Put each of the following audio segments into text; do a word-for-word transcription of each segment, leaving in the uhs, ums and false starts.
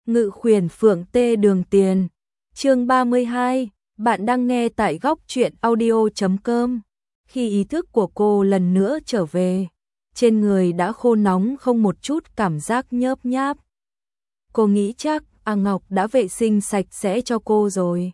Ngự khuyển Phượng Tê Đường Tiền. Chương ba mươi hai, bạn đang nghe tại góc truyện audio chấm com. Khi ý thức của cô lần nữa trở về, trên người đã khô nóng không một chút cảm giác nhớp nháp. Cô nghĩ chắc A Ngọc đã vệ sinh sạch sẽ cho cô rồi.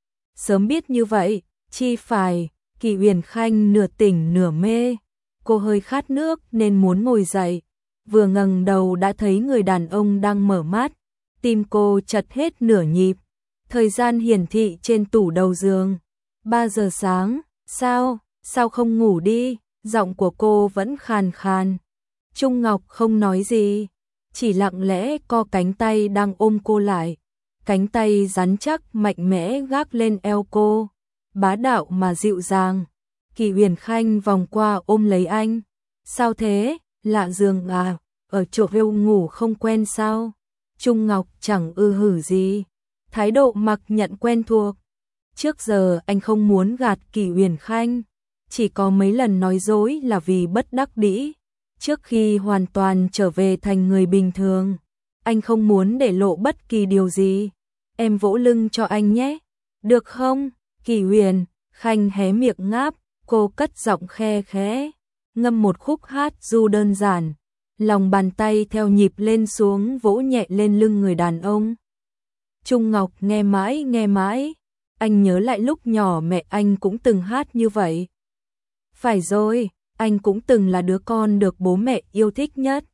Sớm biết như vậy, chi phải, Kỳ Uyển Khanh nửa tỉnh nửa mê. Cô hơi khát nước nên muốn ngồi dậy. Vừa ngẩng đầu đã thấy người đàn ông đang mở mắt. Tim cô chật hết nửa nhịp. Thời gian hiển thị trên tủ đầu giường. ba giờ sáng, sao, sao không ngủ đi? Giọng của cô vẫn khàn khàn. Trung Ngọc không nói gì, chỉ lặng lẽ co cánh tay đang ôm cô lại. Cánh tay rắn chắc mạnh mẽ gác lên eo cô, bá đạo mà dịu dàng. Kỳ Uyển Khanh vòng qua ôm lấy anh. Sao thế, lạ giường à, ở chỗ rêu ngủ không quen sao? Trung Ngọc chẳng ư hử gì, thái độ mặc nhận quen thuộc. Trước giờ anh không muốn gạt Kỳ Uyển Khanh, chỉ có mấy lần nói dối là vì bất đắc dĩ. Trước khi hoàn toàn trở về thành người bình thường, anh không muốn để lộ bất kỳ điều gì. Em vỗ lưng cho anh nhé, được không? Kỳ Uyển Khanh hé miệng ngáp, cô cất giọng khe khẽ, ngâm một khúc hát ru đơn giản. Lòng bàn tay theo nhịp lên xuống vỗ nhẹ lên lưng người đàn ông. Trung Ngọc nghe mãi nghe mãi, anh nhớ lại lúc nhỏ mẹ anh cũng từng hát như vậy. Phải rồi, anh cũng từng là đứa con được bố mẹ yêu thích nhất,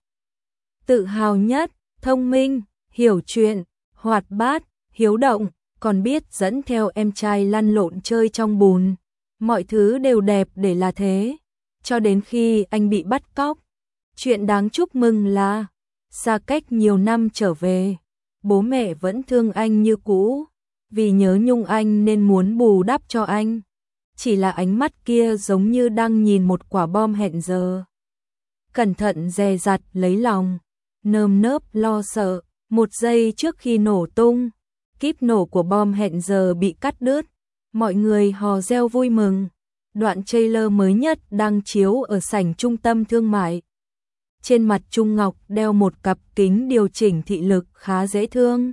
tự hào nhất, thông minh, hiểu chuyện, hoạt bát, hiếu động, còn biết dẫn theo em trai lăn lộn chơi trong bùn. Mọi thứ đều đẹp để là thế, cho đến khi anh bị bắt cóc. Chuyện đáng chúc mừng là, xa cách nhiều năm trở về, bố mẹ vẫn thương anh như cũ, vì nhớ nhung anh nên muốn bù đắp cho anh. Chỉ là ánh mắt kia giống như đang nhìn một quả bom hẹn giờ. Cẩn thận dè dặt lấy lòng, nơm nớp lo sợ, một giây trước khi nổ tung, kíp nổ của bom hẹn giờ bị cắt đứt. Mọi người hò reo vui mừng. Đoạn trailer mới nhất đang chiếu ở sảnh trung tâm thương mại. Trên mặt Trung Ngọc đeo một cặp kính điều chỉnh thị lực khá dễ thương.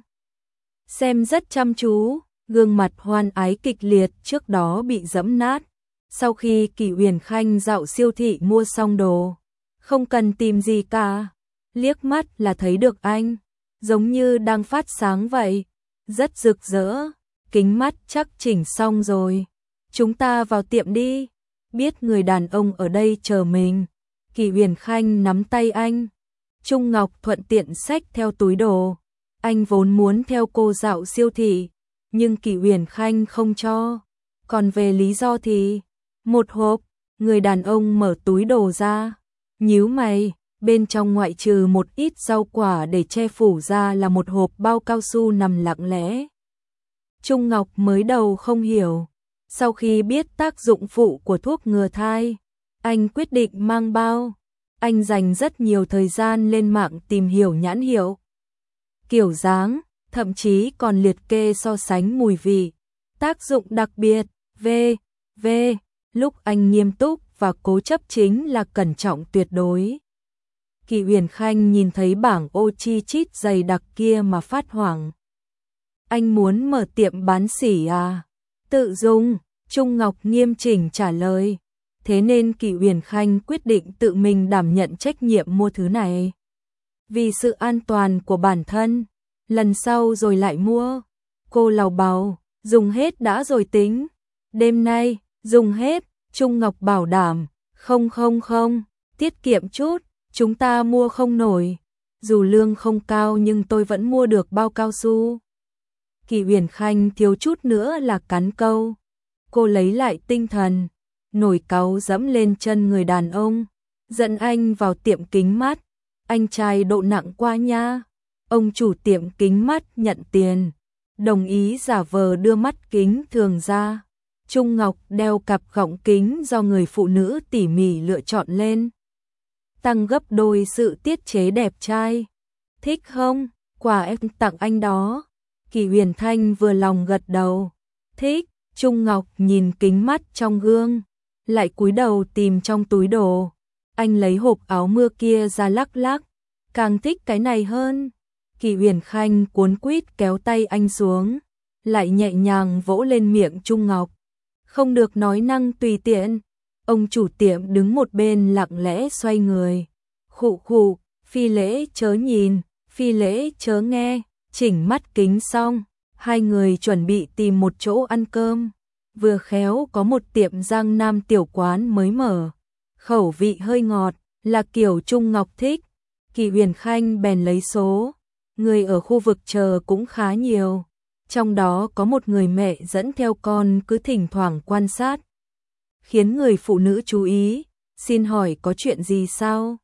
Xem rất chăm chú, gương mặt hoan ái kịch liệt trước đó bị dẫm nát. Sau khi Kỳ Uyển Khanh dạo siêu thị mua xong đồ, không cần tìm gì cả, liếc mắt là thấy được anh, giống như đang phát sáng vậy, rất rực rỡ. Kính mắt chắc chỉnh xong rồi, chúng ta vào tiệm đi. Biết người đàn ông ở đây chờ mình, Kỳ Uyển Khanh nắm tay anh. Trung Ngọc thuận tiện xách theo túi đồ. Anh vốn muốn theo cô dạo siêu thị, nhưng Kỳ Uyển Khanh không cho. Còn về lý do thì, một hộp, người đàn ông mở túi đồ ra, nhíu mày, bên trong ngoại trừ một ít rau quả để che phủ ra là một hộp bao cao su nằm lặng lẽ. Trung Ngọc mới đầu không hiểu, sau khi biết tác dụng phụ của thuốc ngừa thai, anh quyết định mang bao. Anh dành rất nhiều thời gian lên mạng tìm hiểu nhãn hiệu, kiểu dáng, thậm chí còn liệt kê so sánh mùi vị, tác dụng đặc biệt, vân vân. Lúc anh nghiêm túc và cố chấp chính là cẩn trọng tuyệt đối. Kỳ Uyển Khanh nhìn thấy bảng ô chi chít dày đặc kia mà phát hoảng. Anh muốn mở tiệm bán sỉ à? Tự dùng, Trung Ngọc nghiêm chỉnh trả lời. Thế nên Kỳ Uyển Khanh quyết định tự mình đảm nhận trách nhiệm mua thứ này. Vì sự an toàn của bản thân, lần sau rồi lại mua. Cô lào bào, dùng hết đã rồi tính. Đêm nay, dùng hết, Trung Ngọc bảo đảm. Không không không, tiết kiệm chút, chúng ta mua không nổi. Dù lương không cao nhưng tôi vẫn mua được bao cao su. Kỳ Uyển Khanh thiếu chút nữa là cắn câu. Cô lấy lại tinh thần, nổi cáu dẫm lên chân người đàn ông, dẫn anh vào tiệm kính mắt. Anh trai độ nặng quá nha. Ông chủ tiệm kính mắt nhận tiền, đồng ý giả vờ đưa mắt kính thường ra. Trung Ngọc đeo cặp gọng kính do người phụ nữ tỉ mỉ lựa chọn lên, tăng gấp đôi sự tiết chế đẹp trai. Thích không? Quà em tặng anh đó. Kỳ Uyển Thanh vừa lòng gật đầu. Thích. Trung Ngọc nhìn kính mắt trong gương, lại cúi đầu tìm trong túi đồ. Anh lấy hộp áo mưa kia ra lắc lắc, càng thích cái này hơn. Kỳ Huyền Khanh cuốn quýt kéo tay anh xuống, lại nhẹ nhàng vỗ lên miệng Trung Ngọc. Không được nói năng tùy tiện. Ông chủ tiệm đứng một bên lặng lẽ xoay người. Khụ khụ, phi lễ chớ nhìn, phi lễ chớ nghe. Chỉnh mắt kính xong, hai người chuẩn bị tìm một chỗ ăn cơm. Vừa khéo có một tiệm Giang Nam tiểu quán mới mở. Khẩu vị hơi ngọt, là kiểu Trung Ngọc thích. Kỳ Huyền Khanh bèn lấy số. Người ở khu vực chờ cũng khá nhiều. Trong đó có một người mẹ dẫn theo con cứ thỉnh thoảng quan sát, khiến người phụ nữ chú ý. Xin hỏi có chuyện gì sao?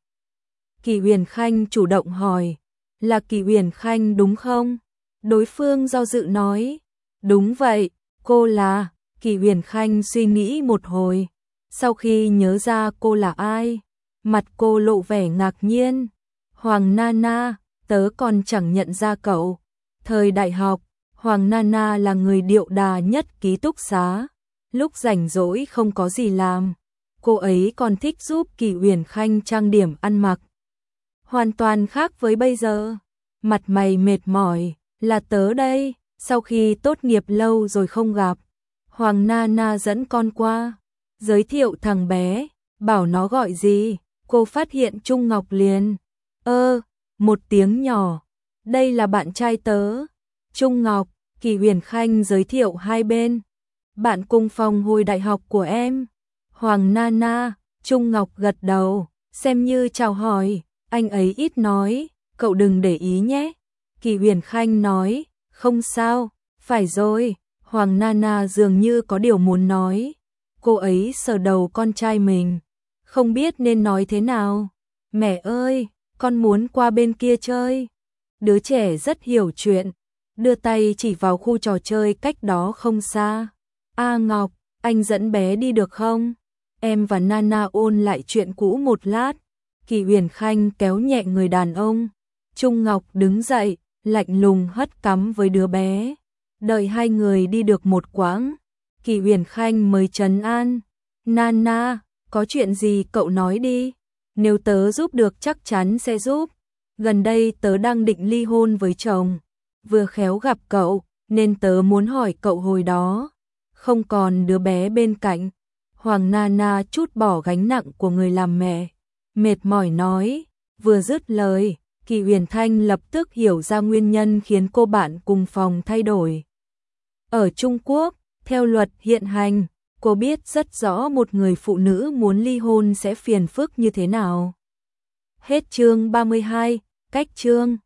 Kỳ Huyền Khanh chủ động hỏi. Là Kỳ Huyền Khanh đúng không? Đối phương do dự nói. Đúng vậy, cô là... Kỳ Huyền Khanh suy nghĩ một hồi. Sau khi nhớ ra cô là ai, mặt cô lộ vẻ ngạc nhiên. Hoàng Nana, tớ còn chẳng nhận ra cậu. Thời đại học, Hoàng Nana là người điệu đà nhất ký túc xá. Lúc rảnh rỗi không có gì làm, cô ấy còn thích giúp Kỳ Huyền Khanh trang điểm ăn mặc. Hoàn toàn khác với bây giờ. Mặt mày mệt mỏi, là tớ đây, sau khi tốt nghiệp lâu rồi không gặp. Hoàng Nana dẫn con qua, giới thiệu thằng bé, bảo nó gọi gì. Cô phát hiện Trung Ngọc liền. Ơ, một tiếng nhỏ. Đây là bạn trai tớ. Trung Ngọc, Kỳ Huyền Khanh giới thiệu hai bên. Bạn cùng phòng hồi đại học của em. Hoàng Nana, Trung Ngọc gật đầu, xem như chào hỏi. Anh ấy ít nói, cậu đừng để ý nhé. Kỳ Huyền Khanh nói, không sao, phải rồi. Hoàng Nana dường như có điều muốn nói. Cô ấy sờ đầu con trai mình, không biết nên nói thế nào. Mẹ ơi, con muốn qua bên kia chơi. Đứa trẻ rất hiểu chuyện, đưa tay chỉ vào khu trò chơi cách đó không xa. A Ngọc, anh dẫn bé đi được không? Em và Nana ôn lại chuyện cũ một lát. Kỳ Huyền Khanh kéo nhẹ người đàn ông. Trung Ngọc đứng dậy, lạnh lùng hất cắm với đứa bé. Đợi hai người đi được một quãng, Kỳ Huyền Khanh mới trấn an. Nana, có chuyện gì cậu nói đi. Nếu tớ giúp được chắc chắn sẽ giúp. Gần đây tớ đang định ly hôn với chồng. Vừa khéo gặp cậu, nên tớ muốn hỏi cậu hồi đó. Không còn đứa bé bên cạnh. Hoàng Nana trút bỏ gánh nặng của người làm mẹ. Mệt mỏi nói. Vừa dứt lời, Kỳ Huyền Thanh lập tức hiểu ra nguyên nhân khiến cô bạn cùng phòng thay đổi. Ở Trung Quốc, theo luật hiện hành, cô biết rất rõ một người phụ nữ muốn ly hôn sẽ phiền phức như thế nào. Hết chương ba mươi hai, cách chương.